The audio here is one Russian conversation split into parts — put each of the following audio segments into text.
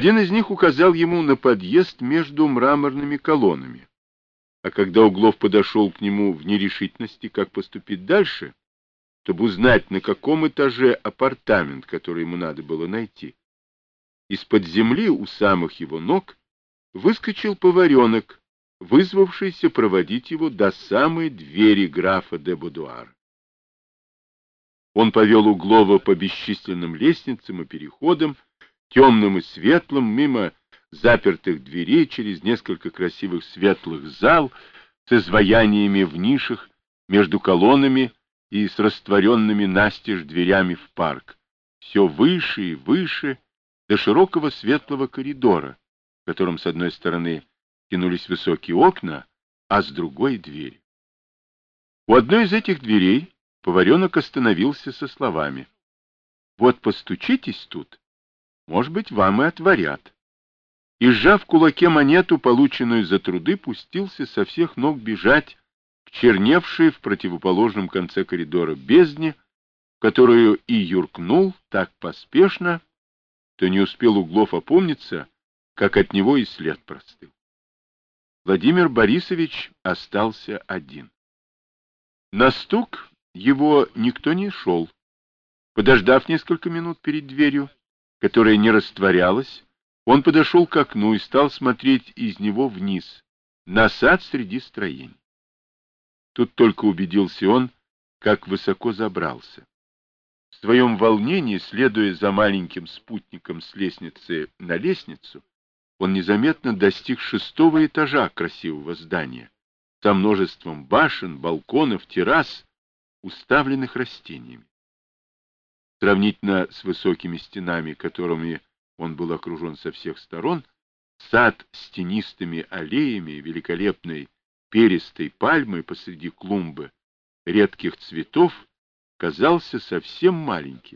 Один из них указал ему на подъезд между мраморными колоннами, а когда Углов подошел к нему в нерешительности, как поступить дальше, чтобы узнать, на каком этаже апартамент, который ему надо было найти, из-под земли у самых его ног выскочил поваренок, вызвавшийся проводить его до самой двери графа де Будуара. Он повел Углова по бесчисленным лестницам и переходам, темным и светлым, мимо запертых дверей, через несколько красивых светлых зал с изваяниями в нишах между колоннами и с растворенными настежь дверями в парк, все выше и выше, до широкого светлого коридора, в котором с одной стороны тянулись высокие окна, а с другой — двери. У одной из этих дверей поваренок остановился со словами: «Вот постучитесь тут, может быть, вам и отворят». И, сжав в кулаке монету, полученную за труды, пустился со всех ног бежать к черневшей в противоположном конце коридора бездне, в которую и юркнул так поспешно, что не успел Углов опомниться, как от него и след простыл. Владимир Борисович остался один. На стук его никто не шел. Подождав несколько минут перед дверью, которая не растворялась, он подошел к окну и стал смотреть из него вниз, на сад среди строений. Тут только убедился он, как высоко забрался. В своем волнении, следуя за маленьким спутником с лестницы на лестницу, он незаметно достиг 6-го этажа красивого здания, со множеством башен, балконов, террас, уставленных растениями. Сравнительно с высокими стенами, которыми он был окружен со всех сторон, сад с тенистыми аллеями, великолепной перистой пальмой посреди клумбы редких цветов казался совсем маленьким.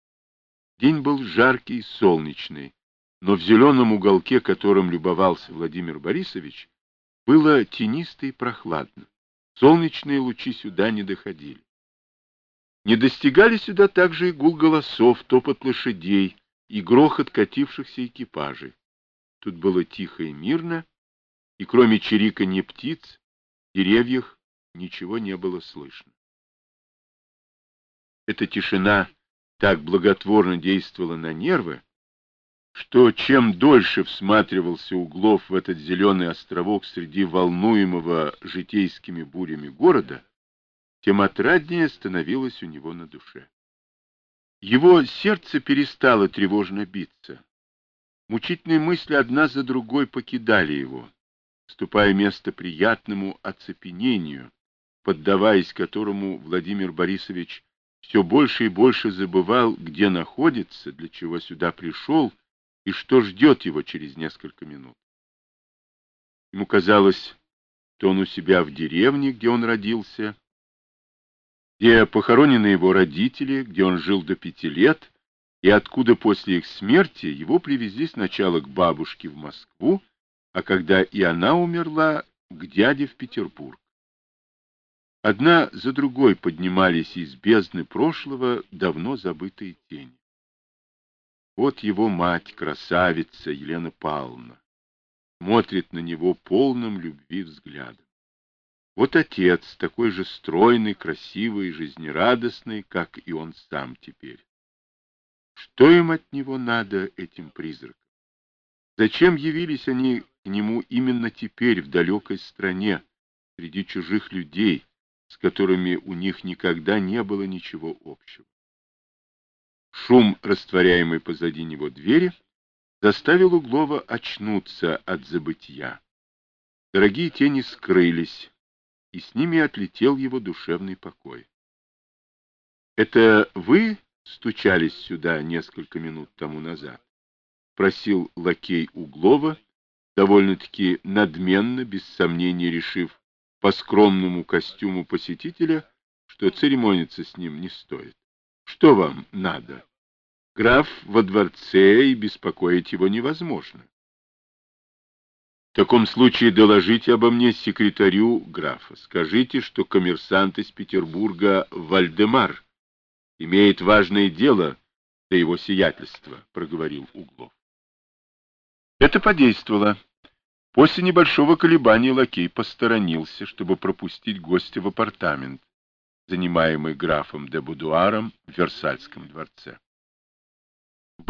День был жаркий и солнечный, но в зеленом уголке, которым любовался Владимир Борисович, было тенисто и прохладно. Солнечные лучи сюда не доходили. Не достигали сюда также и гул голосов, топот лошадей и грохот катившихся экипажей. Тут было тихо и мирно, и кроме чириканья птиц, в деревьях ничего не было слышно. Эта тишина так благотворно действовала на нервы, что чем дольше всматривался Углов в этот зеленый островок среди волнуемого житейскими бурями города, тем отраднее становилось у него на душе. Его сердце перестало тревожно биться. Мучительные мысли одна за другой покидали его, уступая место приятному оцепенению, поддаваясь которому Владимир Борисович все больше и больше забывал, где находится, для чего сюда пришел и что ждет его через несколько минут. Ему казалось, что он у себя в деревне, где он родился, где похоронены его родители, где он жил до 5 лет, и откуда после их смерти его привезли сначала к бабушке в Москву, а когда и она умерла, к дяде в Петербург. Одна за другой поднимались из бездны прошлого давно забытые тени. Вот его мать, красавица Елена Павловна, смотрит на него полным любви взглядом. Вот отец, такой же стройный, красивый, жизнерадостный, как и он сам теперь. Что им от него надо, этим призракам? Зачем явились они к нему именно теперь, в далекой стране, среди чужих людей, с которыми у них никогда не было ничего общего? Шум, растворяемый позади него двери, заставил Углова очнуться от забытья. Дорогие тени скрылись, и с ними отлетел его душевный покой. — Это вы стучались сюда несколько минут тому назад? — просил лакей Углова, довольно-таки надменно, без сомнения решив по скромному костюму посетителя, что церемониться с ним не стоит. — Что вам надо? Граф во дворце, и беспокоить его невозможно. В таком случае доложите обо мне секретарю графа. Скажите, что коммерсант из Петербурга Вальдемар имеет важное дело до его сиятельства, — проговорил Углов. Это подействовало. После небольшого колебания лакей посторонился, чтобы пропустить гостя в апартамент, занимаемый графом де Будуаром в Версальском дворце.